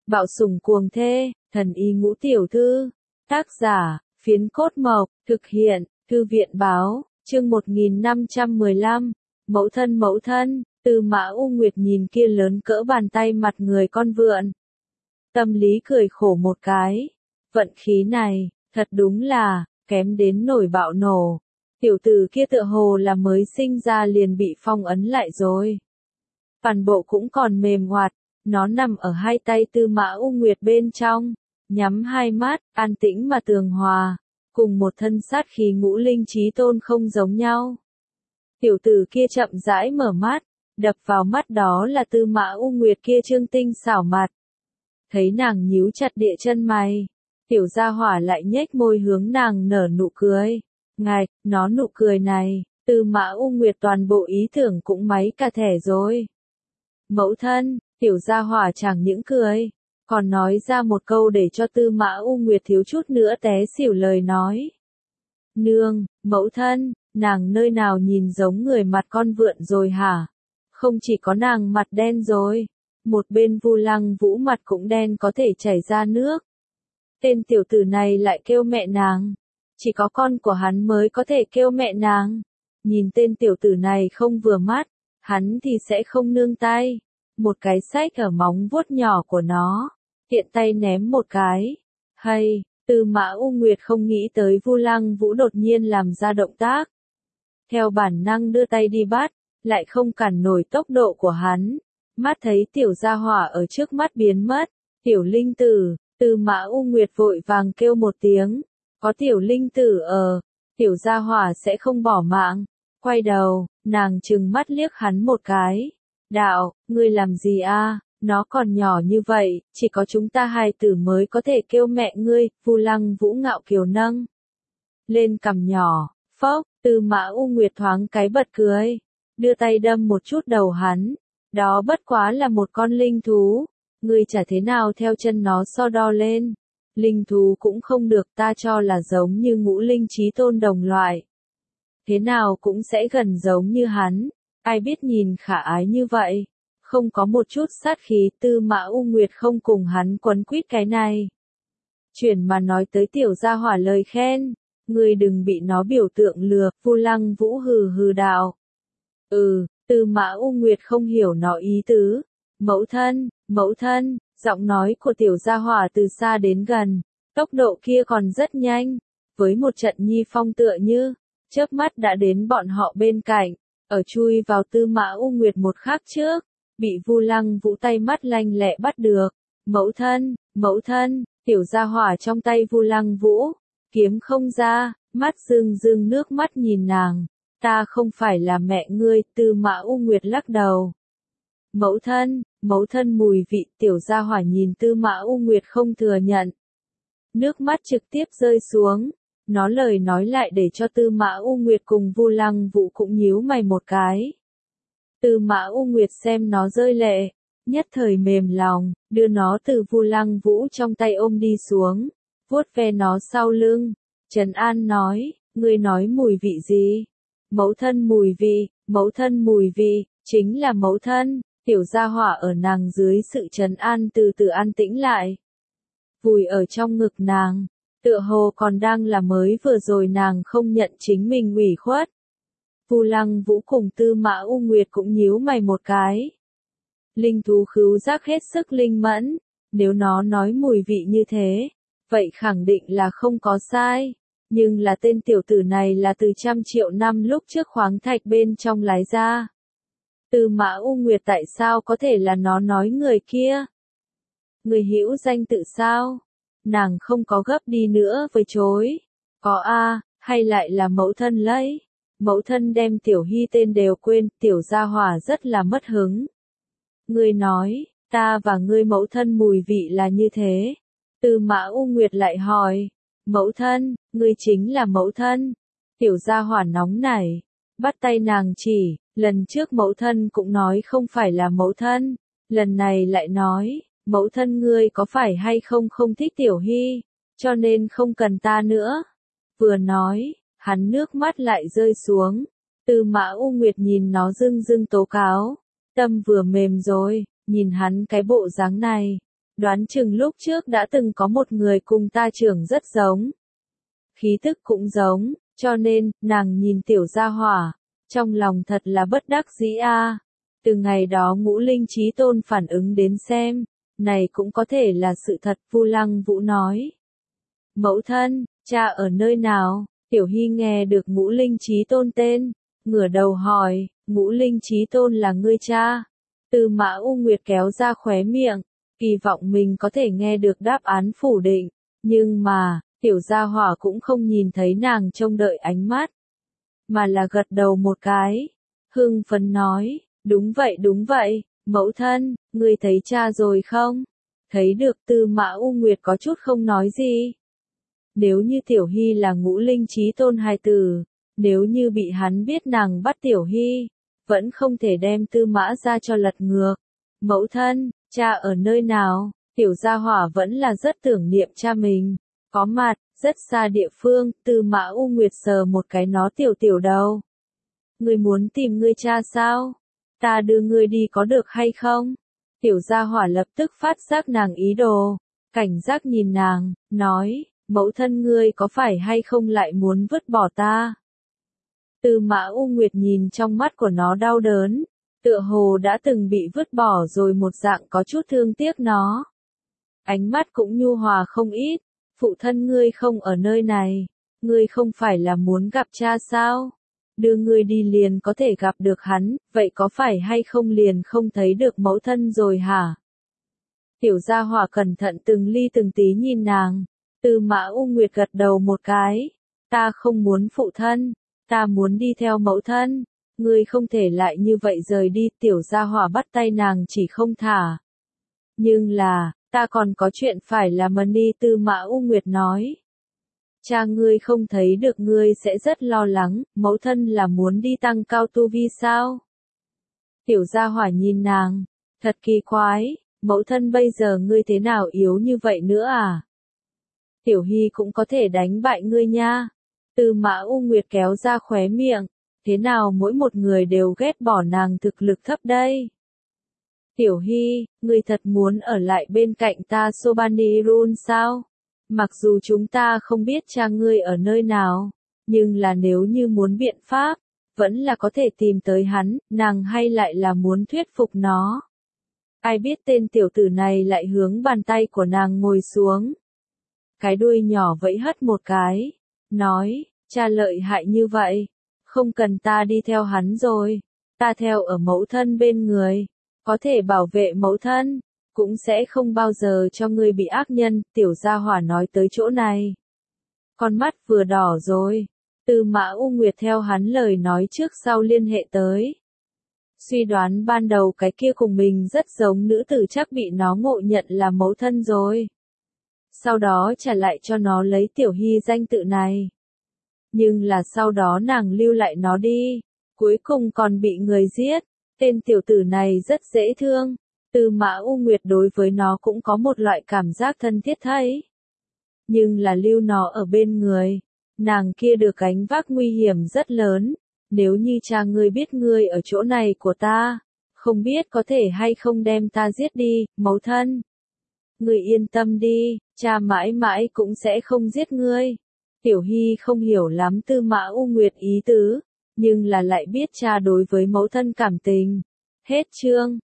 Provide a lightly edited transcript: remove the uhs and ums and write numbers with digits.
Bạo sủng cuồng thê, thần y ngũ tiểu thư. Tác giả, Phiến Cốt Mộc, thực hiện, Thư viện báo, chương 1515. Mẫu thân, Tư Mã U Nguyệt nhìn kia lớn cỡ bàn tay mặt người con vượn. Tâm lý cười khổ một cái. Vận khí này, thật đúng là, kém đến nổi bạo nổ. Tiểu tử kia tựa hồ là mới sinh ra liền bị phong ấn lại rồi. Toàn bộ cũng còn mềm hoạt, nó nằm ở hai tay Tư Mã U Nguyệt bên trong, nhắm hai mắt, an tĩnh mà tường hòa, cùng một thân sát khí ngũ linh chí tôn không giống nhau. Tiểu tử kia chậm rãi mở mắt, đập vào mắt đó là Tư Mã U Nguyệt kia trương tinh xảo mặt. Thấy nàng nhíu chặt địa chân mày, tiểu gia hỏa lại nhếch môi hướng nàng nở nụ cười. Ngạch, nó nụ cười này, Tư Mã U Nguyệt toàn bộ ý tưởng cũng máy cả thẻ rồi. Mẫu thân, tiểu gia hỏa chẳng những cười, còn nói ra một câu để cho Tư Mã U Nguyệt thiếu chút nữa té xỉu lời nói. Nương, mẫu thân, nàng nơi nào nhìn giống người mặt con vượn rồi hả? Không chỉ có nàng mặt đen rồi, một bên Vu Lăng Vũ mặt cũng đen có thể chảy ra nước. Tên tiểu tử này lại kêu mẹ nàng. Chỉ có con của hắn mới có thể kêu mẹ nàng. Nhìn tên tiểu tử này không vừa mắt, hắn thì sẽ không nương tay. Một cái xách ở móng vuốt nhỏ của nó, tiện tay ném một cái. Hay, Tư Mã U Nguyệt không nghĩ tới Vu Lăng Vũ đột nhiên làm ra động tác. Theo bản năng đưa tay đi bắt, lại không cản nổi tốc độ của hắn. Mắt thấy tiểu gia hỏa ở trước mắt biến mất, tiểu linh tử, Tư Mã U Nguyệt vội vàng kêu một tiếng. Có tiểu linh tử ở, tiểu gia hỏa sẽ không bỏ mạng. Quay đầu, nàng trừng mắt liếc hắn một cái. Đạo, ngươi làm gì a? Nó còn nhỏ như vậy, chỉ có chúng ta hai tử mới có thể kêu mẹ ngươi. Vu Lăng Vũ ngạo kiều nâng lên cằm nhỏ, phốc, Tư Mã U Nguyệt thoáng cái bật cười, đưa tay đâm một chút đầu hắn. Đó bất quá là một con linh thú, ngươi chả thế nào theo chân nó so đo lên. Linh thú cũng không được, ta cho là giống như ngũ linh chí tôn đồng loại. Thế nào cũng sẽ gần giống như hắn, ai biết nhìn khả ái như vậy. Không có một chút sát khí, Tư Mã U Nguyệt không cùng hắn quấn quýt cái này. Chuyển mà nói tới tiểu gia hỏa lời khen, ngươi đừng bị nó biểu tượng lừa. Vu Lăng Vũ hừ hừ đạo. Tư Mã U Nguyệt không hiểu nó ý tứ. Mẫu thân, giọng nói của tiểu gia hỏa từ xa đến gần, tốc độ kia còn rất nhanh, với một trận nhi phong tựa như, chớp mắt đã đến bọn họ bên cạnh, ở chui vào Tư Mã U Nguyệt một khắc trước, bị Vu Lăng Vũ tay mắt lanh lẹ bắt được. Mẫu thân, tiểu gia hỏa trong tay Vu Lăng Vũ, kiếm không ra, mắt rưng rưng nước mắt nhìn nàng. Ta không phải là mẹ ngươi, Tư Mã U Nguyệt lắc đầu. Mẫu thân mùi vị, tiểu gia hỏa nhìn Tư Mã U Nguyệt không thừa nhận. Nước mắt trực tiếp rơi xuống, nó lời nói lại để cho Tư Mã U Nguyệt cùng Vu Lăng Vũ cũng nhíu mày một cái. Tư Mã U Nguyệt xem nó rơi lệ, nhất thời mềm lòng, đưa nó từ Vu Lăng Vũ trong tay ôm đi xuống, vuốt ve nó sau lưng, trấn an nói, ngươi nói mùi vị gì? Mẫu thân mùi vị, chính là mẫu thân. Tiểu gia hỏa ở nàng dưới sự trấn an từ từ an tĩnh lại. Vùi ở trong ngực nàng, tựa hồ còn đang là mới vừa rồi nàng không nhận chính mình ủy khuất. Vu Lăng Vũ cùng Tư Mã U Nguyệt cũng nhíu mày một cái. Linh thú khứu giác hết sức linh mẫn, nếu nó nói mùi vị như thế, vậy khẳng định là không có sai. Nhưng là tên tiểu tử này là từ trăm triệu năm lúc trước khoáng thạch bên trong lái ra. Tư Mã U Nguyệt tại sao có thể là nó nói người kia? Người hữu danh tự sao? Nàng không có gấp đi nữa với chối. Có a, hay lại là mẫu thân lấy? Mẫu thân đem Tiểu Hy tên đều quên, tiểu gia hỏa rất là mất hứng. Ngươi nói, ta và ngươi mẫu thân mùi vị là như thế. Tư Mã U Nguyệt lại hỏi, mẫu thân, ngươi chính là mẫu thân. Tiểu gia hỏa nóng nảy, bắt tay nàng chỉ. Lần trước mẫu thân cũng nói không phải là mẫu thân, lần này lại nói, mẫu thân ngươi có phải hay không không thích Tiểu Hy, cho nên không cần ta nữa. Vừa nói, hắn nước mắt lại rơi xuống, Tư Mã U Nguyệt nhìn nó rưng rưng tố cáo, tâm vừa mềm rồi, nhìn hắn cái bộ dáng này, Đoán chừng lúc trước đã từng có một người cùng ta trưởng rất giống. Khí tức cũng giống, cho nên, nàng nhìn tiểu gia hỏa. Trong lòng thật là bất đắc dĩ a. Từ ngày đó Ngũ Linh Chí Tôn phản ứng đến xem, này cũng có thể là sự thật, Vu Lăng Vũ nói. Mẫu thân, cha ở nơi nào? Tiểu Hy nghe được Ngũ Linh Chí Tôn tên, ngửa đầu hỏi, Ngũ Linh Chí Tôn là ngươi cha? Tư Mã U Nguyệt kéo ra khóe miệng, kỳ vọng mình có thể nghe được đáp án phủ định, nhưng mà, tiểu gia hỏa cũng không nhìn thấy nàng trông đợi ánh mắt, mà là gật đầu một cái, hưng phấn nói, đúng vậy, mẫu thân, ngươi thấy cha rồi không? Thấy được. Tư Mã U Nguyệt có chút không nói gì. Nếu như Tiểu Hy là Ngũ Linh Chí Tôn hài tử, nếu như bị hắn biết nàng bắt Tiểu Hy, vẫn không thể đem Tư Mã ra cho lật ngược. Mẫu thân, cha ở nơi nào? Tiểu gia hỏa vẫn là rất tưởng niệm cha mình. Có mặt, rất xa địa phương. Tư Mã U Nguyệt sờ một cái nó tiểu đầu. Ngươi muốn tìm ngươi cha sao? Ta đưa ngươi đi có được hay không? Tiểu gia hỏa lập tức phát giác nàng ý đồ, cảnh giác nhìn nàng, nói, mẫu thân ngươi có phải hay không lại muốn vứt bỏ ta? Tư Mã U Nguyệt nhìn trong mắt của nó đau đớn, tựa hồ đã từng bị vứt bỏ rồi một dạng có chút thương tiếc nó. Ánh mắt cũng nhu hòa không ít, phụ thân ngươi không ở nơi này, ngươi không phải là muốn gặp cha sao? Đưa ngươi đi liền có thể gặp được hắn, vậy có phải hay không liền không thấy được mẫu thân rồi hả? Tiểu gia hỏa cẩn thận từng ly từng tí nhìn nàng, Tư Mã U Nguyệt gật đầu một cái, ta không muốn phụ thân, ta muốn đi theo mẫu thân, ngươi không thể lại như vậy rời đi. Tiểu gia hỏa bắt tay nàng chỉ không thả. Nhưng là, ta còn có chuyện phải làm đi. Tư Mã U Nguyệt nói. Cha ngươi không thấy được ngươi sẽ rất lo lắng, mẫu thân là muốn đi tăng cao tu vi sao? Tiểu gia hỏa nhìn nàng, thật kỳ quái, mẫu thân bây giờ ngươi thế nào yếu như vậy nữa à? Tiểu Hy cũng có thể đánh bại ngươi nha. Tư Mã U Nguyệt kéo ra khóe miệng, thế nào mỗi một người đều ghét bỏ nàng thực lực thấp đây? Tiểu Hy, ngươi thật muốn ở lại bên cạnh ta Sobanirun sao? Mặc dù chúng ta không biết cha ngươi ở nơi nào, nhưng là nếu như muốn biện pháp, vẫn là có thể tìm tới hắn, nàng hay lại là muốn thuyết phục nó. Ai biết tên tiểu tử này lại hướng bàn tay của nàng ngồi xuống. Cái đuôi nhỏ vẫy hất một cái, nói, cha lợi hại như vậy, không cần ta đi theo hắn rồi, ta theo ở mẫu thân bên người, có thể bảo vệ mẫu thân. Cũng sẽ không bao giờ cho ngươi bị ác nhân. Tiểu gia hỏa nói tới chỗ này, con mắt vừa đỏ rồi. Tư Mã U Nguyệt theo hắn lời nói trước sau liên hệ tới. Suy đoán ban đầu cái kia cùng mình rất giống nữ tử chắc bị nó ngộ nhận là mẫu thân rồi. Sau đó trả lại cho nó lấy Tiểu Hy danh tự này. Nhưng là sau đó nàng lưu lại nó đi, cuối cùng còn bị người giết. Tên tiểu tử này rất dễ thương. Tư Mã U Nguyệt đối với nó cũng có một loại cảm giác thân thiết thấy. Nhưng là lưu nó ở bên người, nàng kia được gánh vác nguy hiểm rất lớn. Nếu như cha ngươi biết ngươi ở chỗ này của ta, không biết có thể hay không đem ta giết đi, mẫu thân. Ngươi yên tâm đi, cha mãi mãi cũng sẽ không giết ngươi. Tiểu Hy không hiểu lắm Tư Mã U Nguyệt ý tứ, nhưng là lại biết cha đối với mẫu thân cảm tình. Hết chương.